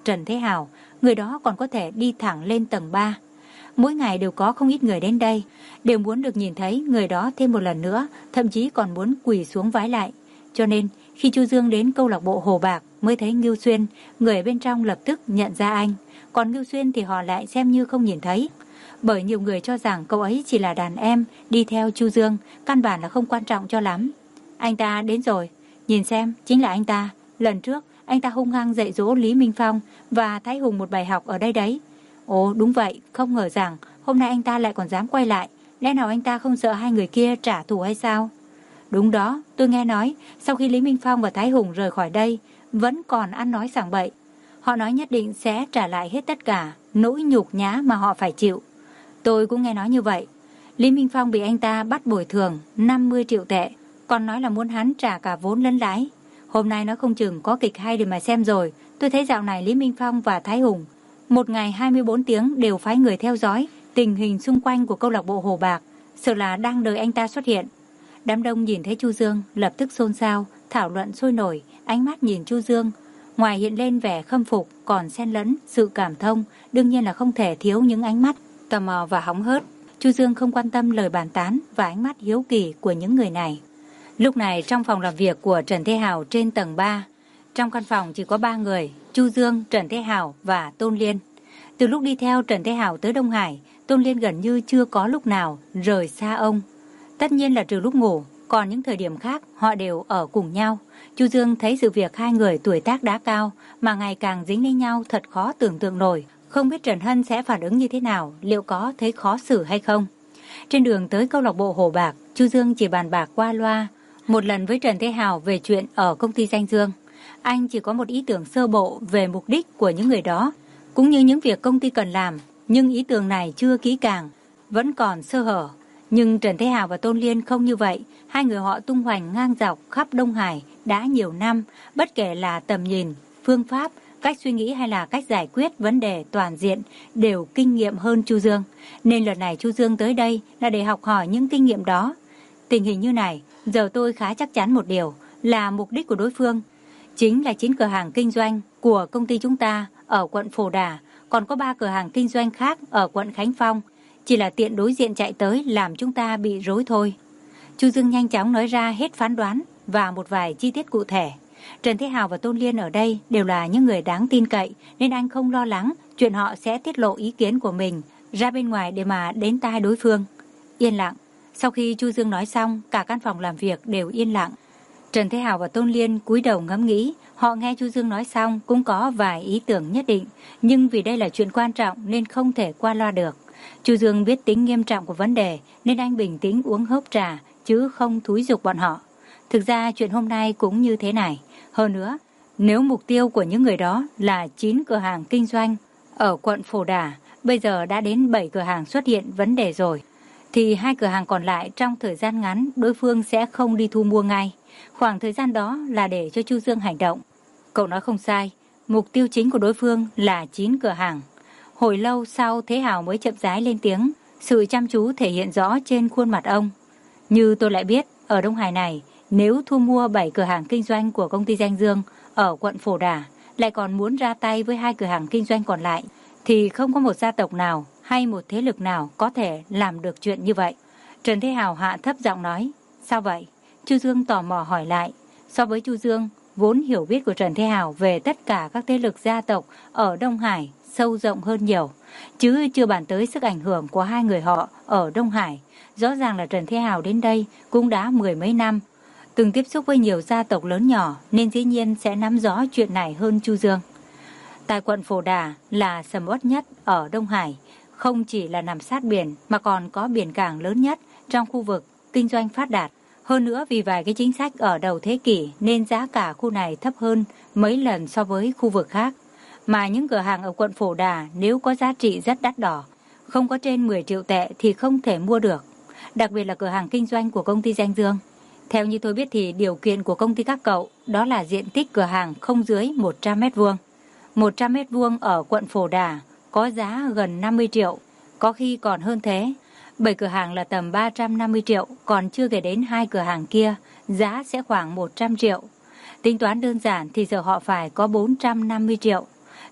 Trần Thế Hào, người đó còn có thể đi thẳng lên tầng ba. Mỗi ngày đều có không ít người đến đây, đều muốn được nhìn thấy người đó thêm một lần nữa, thậm chí còn muốn quỳ xuống vái lại. Cho nên, khi Chu Dương đến câu lạc bộ Hồ Bạc mới thấy Ngưu Xuyên, người bên trong lập tức nhận ra anh. Còn Ngưu Xuyên thì họ lại xem như không nhìn thấy. Bởi nhiều người cho rằng cậu ấy chỉ là đàn em đi theo Chu Dương, căn bản là không quan trọng cho lắm. Anh ta đến rồi, nhìn xem, chính là anh ta. Lần trước, anh ta hung hăng dạy dỗ Lý Minh Phong và Thái Hùng một bài học ở đây đấy. Ồ đúng vậy, không ngờ rằng hôm nay anh ta lại còn dám quay lại. Lẽ nào anh ta không sợ hai người kia trả thù hay sao? Đúng đó, tôi nghe nói sau khi Lý Minh Phong và Thái Hùng rời khỏi đây vẫn còn ăn nói sảng bậy. Họ nói nhất định sẽ trả lại hết tất cả nỗi nhục nhã mà họ phải chịu. Tôi cũng nghe nói như vậy. Lý Minh Phong bị anh ta bắt bồi thường năm mươi triệu tệ, còn nói là muốn hắn trả cả vốn lẫn lãi. Hôm nay nó không chừng có kịch hay để mà xem rồi. Tôi thấy dạo này Lý Minh Phong và Thái Hùng một ngày hai mươi bốn tiếng đều phái người theo dõi tình hình xung quanh của câu lạc bộ Hồ Bạc, sợ là đang đợi anh ta xuất hiện. Đám đông nhìn thấy Chu Dương lập tức xôn xao, thảo luận sôi nổi, ánh mắt nhìn Chu Dương, ngoài hiện lên vẻ khâm phục còn xen lẫn sự cảm thông, đương nhiên là không thể thiếu những ánh mắt tò mò và hóng hớt. Chu Dương không quan tâm lời bàn tán và ánh mắt hiếu kỳ của những người này. Lúc này trong phòng làm việc của Trần Thế Hào trên tầng ba, trong căn phòng chỉ có ba người, Chu Dương, Trần Thế Hào và Tôn Liên. Từ lúc đi theo Trần Thế Hào tới Đông Hải, Tôn Liên gần như chưa có lúc nào rời xa ông. Tất nhiên là trừ lúc ngủ, còn những thời điểm khác họ đều ở cùng nhau. Chu Dương thấy sự việc hai người tuổi tác đã cao mà ngày càng dính lên nhau thật khó tưởng tượng nổi. Không biết Trần Hân sẽ phản ứng như thế nào, liệu có thấy khó xử hay không. Trên đường tới câu lạc bộ Hồ Bạc, Chu Dương chỉ bàn bạc qua loa một lần với Trần Thế Hào về chuyện ở công ty Danh Dương. Anh chỉ có một ý tưởng sơ bộ về mục đích của những người đó, cũng như những việc công ty cần làm, nhưng ý tưởng này chưa kỹ càng, vẫn còn sơ hở. Nhưng Trần Thế Hào và Tôn Liên không như vậy, hai người họ tung hoành ngang dọc khắp Đông Hải đã nhiều năm, bất kể là tầm nhìn, phương pháp, cách suy nghĩ hay là cách giải quyết vấn đề toàn diện đều kinh nghiệm hơn Chu Dương. Nên lần này Chu Dương tới đây là để học hỏi những kinh nghiệm đó. Tình hình như này, giờ tôi khá chắc chắn một điều là mục đích của đối phương chính là chín cửa hàng kinh doanh của công ty chúng ta ở quận Phổ Đà, còn có ba cửa hàng kinh doanh khác ở quận Khánh Phong. Chỉ là tiện đối diện chạy tới làm chúng ta bị rối thôi. Chu Dương nhanh chóng nói ra hết phán đoán và một vài chi tiết cụ thể. Trần Thế Hào và Tôn Liên ở đây đều là những người đáng tin cậy, nên anh không lo lắng chuyện họ sẽ tiết lộ ý kiến của mình ra bên ngoài để mà đến tai đối phương. Yên lặng. Sau khi Chu Dương nói xong, cả căn phòng làm việc đều yên lặng. Trần Thế Hào và Tôn Liên cúi đầu ngẫm nghĩ. Họ nghe Chu Dương nói xong cũng có vài ý tưởng nhất định, nhưng vì đây là chuyện quan trọng nên không thể qua loa được. Chu Dương biết tính nghiêm trọng của vấn đề nên anh bình tĩnh uống hớp trà chứ không thúi giục bọn họ. Thực ra chuyện hôm nay cũng như thế này. Hơn nữa, nếu mục tiêu của những người đó là chín cửa hàng kinh doanh ở quận Phổ Đà, bây giờ đã đến bảy cửa hàng xuất hiện vấn đề rồi, thì hai cửa hàng còn lại trong thời gian ngắn đối phương sẽ không đi thu mua ngay. Khoảng thời gian đó là để cho Chu Dương hành động. Cậu nói không sai, mục tiêu chính của đối phương là chín cửa hàng. Hồi lâu sau Thế Hào mới chậm rãi lên tiếng, sự chăm chú thể hiện rõ trên khuôn mặt ông. Như tôi lại biết, ở Đông Hải này, nếu thu mua bảy cửa hàng kinh doanh của công ty Danh Dương ở quận Phổ Đà, lại còn muốn ra tay với hai cửa hàng kinh doanh còn lại, thì không có một gia tộc nào hay một thế lực nào có thể làm được chuyện như vậy. Trần Thế Hào hạ thấp giọng nói, sao vậy? Chu Dương tò mò hỏi lại. So với Chu Dương, vốn hiểu biết của Trần Thế Hào về tất cả các thế lực gia tộc ở Đông Hải sâu rộng hơn nhiều, chứ chưa bàn tới sức ảnh hưởng của hai người họ ở Đông Hải. Rõ ràng là Trần Thế Hào đến đây cũng đã mười mấy năm, từng tiếp xúc với nhiều gia tộc lớn nhỏ nên dĩ nhiên sẽ nắm rõ chuyện này hơn Chu Dương. Tại quận Phổ Đà là sầm uất nhất ở Đông Hải, không chỉ là nằm sát biển mà còn có biển cảng lớn nhất trong khu vực kinh doanh phát đạt. Hơn nữa vì vài cái chính sách ở đầu thế kỷ nên giá cả khu này thấp hơn mấy lần so với khu vực khác. Mà những cửa hàng ở quận Phổ Đà nếu có giá trị rất đắt đỏ, không có trên mười triệu tệ thì không thể mua được. Đặc biệt là cửa hàng kinh doanh của công ty Danh Dương. Theo như tôi biết thì điều kiện của công ty các cậu đó là diện tích cửa hàng không dưới một trăm mét vuông. một trăm mét vuông ở quận Phổ Đà có giá gần năm mươi triệu, có khi còn hơn thế. Bảy cửa hàng là tầm ba trăm năm mươi triệu, còn chưa kể đến hai cửa hàng kia, giá sẽ khoảng một trăm triệu. Tính toán đơn giản thì giờ họ phải có bốn trăm năm mươi triệu.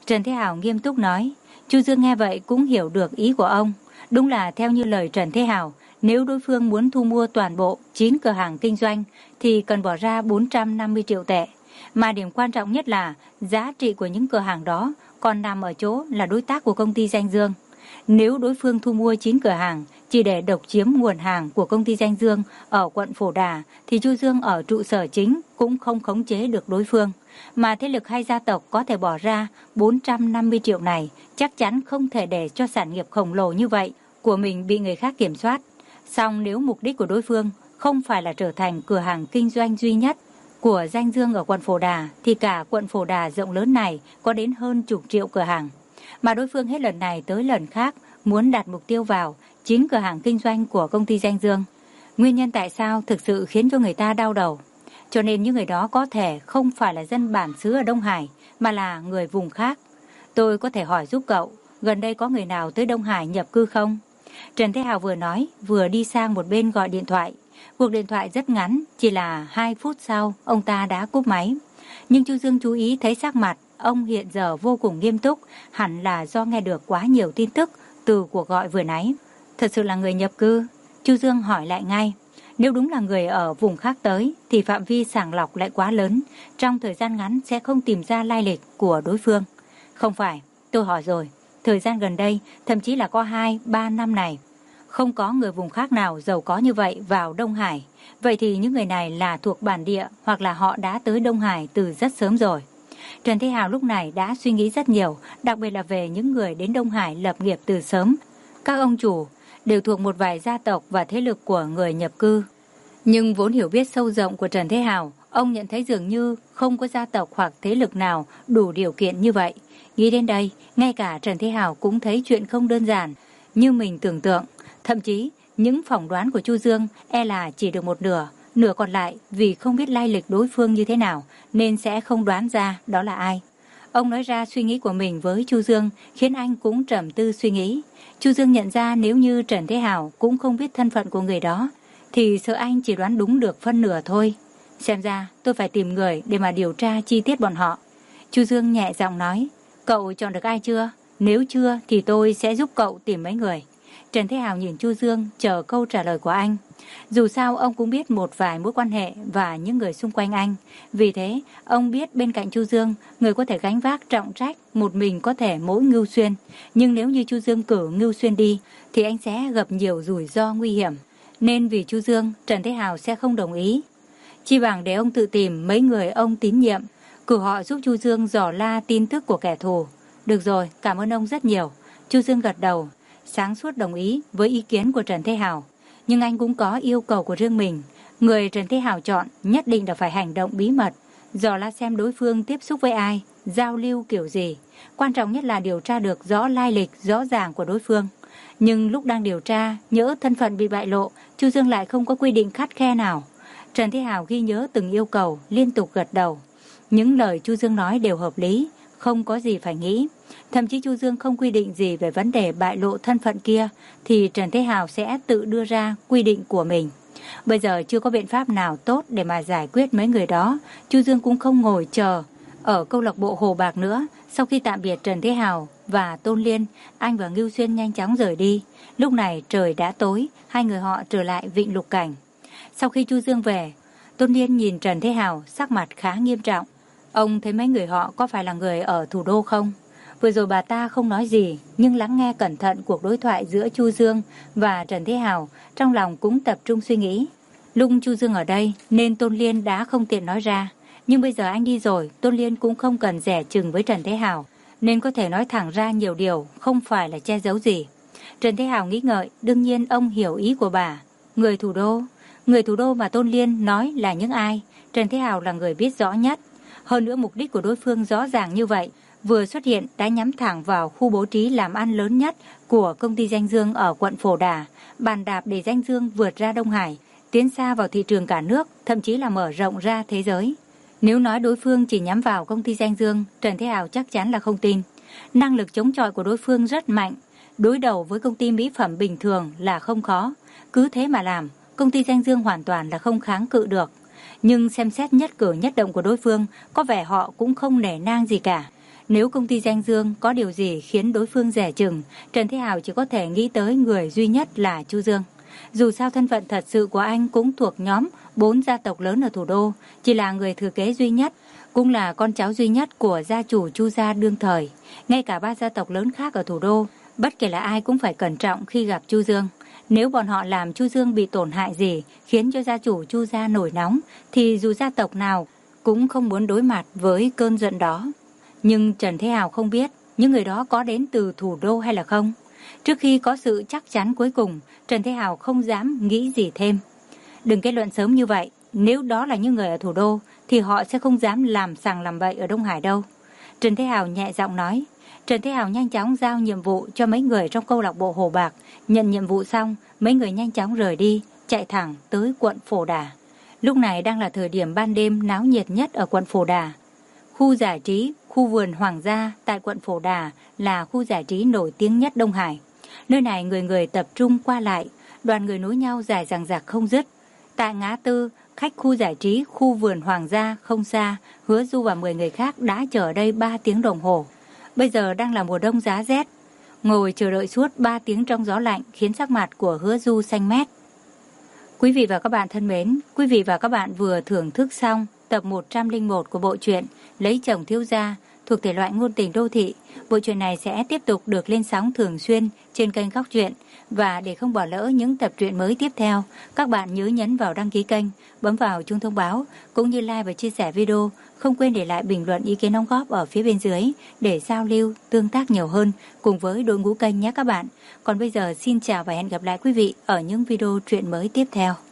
Trần Thế Hào nghiêm túc nói. Chu Dương nghe vậy cũng hiểu được ý của ông. Đúng là theo như lời Trần Thế Hào, nếu đối phương muốn thu mua toàn bộ chín cửa hàng kinh doanh thì cần bỏ ra bốn trăm năm mươi triệu tệ. Mà điểm quan trọng nhất là giá trị của những cửa hàng đó còn nằm ở chỗ là đối tác của công ty Danh Dương. Nếu đối phương thu mua chín cửa hàng chỉ để độc chiếm nguồn hàng của công ty Danh Dương ở quận Phổ Đà thì Chu Dương ở trụ sở chính cũng không khống chế được đối phương. Mà thế lực hay gia tộc có thể bỏ ra bốn trăm năm mươi triệu này chắc chắn không thể để cho sản nghiệp khổng lồ như vậy của mình bị người khác kiểm soát. Song nếu mục đích của đối phương không phải là trở thành cửa hàng kinh doanh duy nhất của Danh Dương ở quận Phổ Đà thì cả quận Phổ Đà rộng lớn này có đến hơn chục triệu cửa hàng. Mà đối phương hết lần này tới lần khác muốn đặt mục tiêu vào chín cửa hàng kinh doanh của công ty Danh Dương. Nguyên nhân tại sao thực sự khiến cho người ta đau đầu. Cho nên những người đó có thể không phải là dân bản xứ ở Đông Hải mà là người vùng khác. Tôi có thể hỏi giúp cậu, gần đây có người nào tới Đông Hải nhập cư không? Trần Thế Hào vừa nói vừa đi sang một bên gọi điện thoại. Cuộc điện thoại rất ngắn, chỉ là hai phút sau ông ta đã cúp máy. Nhưng Chu Dương chú ý thấy sắc mặt ông hiện giờ vô cùng nghiêm túc, hẳn là do nghe được quá nhiều tin tức từ cuộc gọi vừa nãy. Thật sự là người nhập cư? Chu Dương hỏi lại ngay. Nếu đúng là người ở vùng khác tới thì phạm vi sàng lọc lại quá lớn, trong thời gian ngắn sẽ không tìm ra lai lịch của đối phương. Không phải, tôi hỏi rồi, thời gian gần đây, thậm chí là có hai, ba năm này, không có người vùng khác nào giàu có như vậy vào Đông Hải. Vậy thì những người này là thuộc bản địa hoặc là họ đã tới Đông Hải từ rất sớm rồi. Trần Thế Hào lúc này đã suy nghĩ rất nhiều, đặc biệt là về những người đến Đông Hải lập nghiệp từ sớm. Các ông chủ đều thuộc một vài gia tộc và thế lực của người nhập cư. Nhưng vốn hiểu biết sâu rộng của Trần Thế Hào, ông nhận thấy dường như không có gia tộc hoặc thế lực nào đủ điều kiện như vậy. Nghĩ đến đây, ngay cả Trần Thế Hào cũng thấy chuyện không đơn giản như mình tưởng tượng. Thậm chí, những phỏng đoán của Chu Dương e là chỉ được một nửa, nửa còn lại vì không biết lai lịch đối phương như thế nào nên sẽ không đoán ra đó là ai. Ông nói ra suy nghĩ của mình với Chu Dương khiến anh cũng trầm tư suy nghĩ. Chu Dương nhận ra nếu như Trần Thế Hào cũng không biết thân phận của người đó thì sợ anh chỉ đoán đúng được phân nửa thôi. Xem ra tôi phải tìm người để mà điều tra chi tiết bọn họ. Chu Dương nhẹ giọng nói, cậu chọn được ai chưa? Nếu chưa thì tôi sẽ giúp cậu tìm mấy người. Trần Thế Hào nhìn Chu Dương chờ câu trả lời của anh. Dù sao ông cũng biết một vài mối quan hệ và những người xung quanh anh. Vì thế, ông biết bên cạnh Chu Dương, người có thể gánh vác trọng trách một mình có thể mỗi Ngưu Xuyên. Nhưng nếu như Chu Dương cử Ngưu Xuyên đi, thì anh sẽ gặp nhiều rủi ro nguy hiểm. Nên vì Chu Dương, Trần Thế Hào sẽ không đồng ý. Chi bằng để ông tự tìm mấy người ông tín nhiệm, cử họ giúp Chu Dương dò la tin tức của kẻ thù. Được rồi, cảm ơn ông rất nhiều. Chu Dương gật đầu, sáng suốt đồng ý với ý kiến của Trần Thế Hào. Nhưng anh cũng có yêu cầu của riêng mình. Người Trần Thế Hào chọn nhất định là phải hành động bí mật, dò la xem đối phương tiếp xúc với ai, giao lưu kiểu gì. Quan trọng nhất là điều tra được rõ lai lịch rõ ràng của đối phương. Nhưng lúc đang điều tra, nhỡ thân phận bị bại lộ, Chu Dương lại không có quy định khắt khe nào. Trần Thế Hào ghi nhớ từng yêu cầu, liên tục gật đầu. Những lời Chu Dương nói đều hợp lý, không có gì phải nghĩ. Thậm chí Chu Dương không quy định gì về vấn đề bại lộ thân phận kia, thì Trần Thế Hào sẽ tự đưa ra quy định của mình. Bây giờ chưa có biện pháp nào tốt để mà giải quyết mấy người đó, Chu Dương cũng không ngồi chờ ở câu lạc bộ Hồ Bạc nữa. Sau khi tạm biệt Trần Thế Hào và Tôn Liên, anh và Ngưu Xuyên nhanh chóng rời đi. Lúc này trời đã tối, hai người họ trở lại Vịnh Lục Cảnh. Sau khi Chu Dương về, Tôn Liên nhìn Trần Thế Hào sắc mặt khá nghiêm trọng. Ông thấy mấy người họ có phải là người ở thủ đô không? Vừa rồi bà ta không nói gì, nhưng lắng nghe cẩn thận cuộc đối thoại giữa Chu Dương và Trần Thế Hào, trong lòng cũng tập trung suy nghĩ. Lúc Chu Dương ở đây nên Tôn Liên đã không tiện nói ra. Nhưng bây giờ anh đi rồi, Tôn Liên cũng không cần dè chừng với Trần Thế Hào, nên có thể nói thẳng ra nhiều điều, không phải là che giấu gì. Trần Thế Hào nghĩ ngợi, đương nhiên ông hiểu ý của bà. Người thủ đô, người thủ đô mà Tôn Liên nói là những ai? Trần Thế Hào là người biết rõ nhất. Hơn nữa mục đích của đối phương rõ ràng như vậy, vừa xuất hiện đã nhắm thẳng vào khu bố trí làm ăn lớn nhất của công ty Danh Dương ở quận Phổ Đà, bàn đạp để Danh Dương vượt ra Đông Hải, tiến xa vào thị trường cả nước, thậm chí là mở rộng ra thế giới. Nếu nói đối phương chỉ nhắm vào công ty Danh Dương, Trần Thế Hào chắc chắn là không tin. Năng lực chống chọi của đối phương rất mạnh, đối đầu với công ty mỹ phẩm bình thường là không khó. Cứ thế mà làm, công ty Danh Dương hoàn toàn là không kháng cự được. Nhưng xem xét nhất cử nhất động của đối phương, có vẻ họ cũng không nể nang gì cả. Nếu công ty danh Dương có điều gì khiến đối phương dè chừng, Trần Thế Hào chỉ có thể nghĩ tới người duy nhất là Chu Dương. Dù sao thân phận thật sự của anh cũng thuộc nhóm bốn gia tộc lớn ở thủ đô, chỉ là người thừa kế duy nhất, cũng là con cháu duy nhất của gia chủ Chu gia đương thời. Ngay cả ba gia tộc lớn khác ở thủ đô, bất kể là ai cũng phải cẩn trọng khi gặp Chu Dương. Nếu bọn họ làm Chu Dương bị tổn hại gì, khiến cho gia chủ Chu gia nổi nóng, thì dù gia tộc nào cũng không muốn đối mặt với cơn giận đó. Nhưng Trần Thế Hào không biết những người đó có đến từ thủ đô hay là không. Trước khi có sự chắc chắn cuối cùng, Trần Thế Hào không dám nghĩ gì thêm. Đừng kết luận sớm như vậy, nếu đó là những người ở thủ đô thì họ sẽ không dám làm sằng làm bậy ở Đông Hải đâu. Trần Thế Hào nhẹ giọng nói. Trần Thế Hào nhanh chóng giao nhiệm vụ cho mấy người trong câu lạc bộ Hồ Bạc. Nhận nhiệm vụ xong, mấy người nhanh chóng rời đi, chạy thẳng tới quận Phổ Đà. Lúc này đang là thời điểm ban đêm náo nhiệt nhất ở quận Phổ Đà. Khu giải trí, khu vườn Hoàng gia tại quận Phổ Đà là khu giải trí nổi tiếng nhất Đông Hải. Nơi này người người tập trung qua lại, đoàn người nối nhau dài dằng dặc không dứt. Tại ngã tư, khách khu giải trí khu vườn Hoàng gia không xa, Hứa Du và mười người khác đã chờ ở đây ba tiếng đồng hồ. Bây giờ đang là mùa đông giá rét. Ngồi chờ đợi suốt ba tiếng trong gió lạnh khiến sắc mặt của Hứa Du xanh mét. Quý vị và các bạn thân mến, quý vị và các bạn vừa thưởng thức xong tập một trăm lẻ một của bộ truyện Lấy chồng thiếu gia thuộc thể loại ngôn tình đô thị. Bộ truyện này sẽ tiếp tục được lên sóng thường xuyên trên kênh Góc Truyện. Và để không bỏ lỡ những tập truyện mới tiếp theo, các bạn nhớ nhấn vào đăng ký kênh, bấm vào chuông thông báo, cũng như like và chia sẻ video. Không quên để lại bình luận ý kiến đóng góp ở phía bên dưới để giao lưu, tương tác nhiều hơn cùng với đội ngũ kênh nhé các bạn. Còn bây giờ xin chào và hẹn gặp lại quý vị ở những video truyện mới tiếp theo.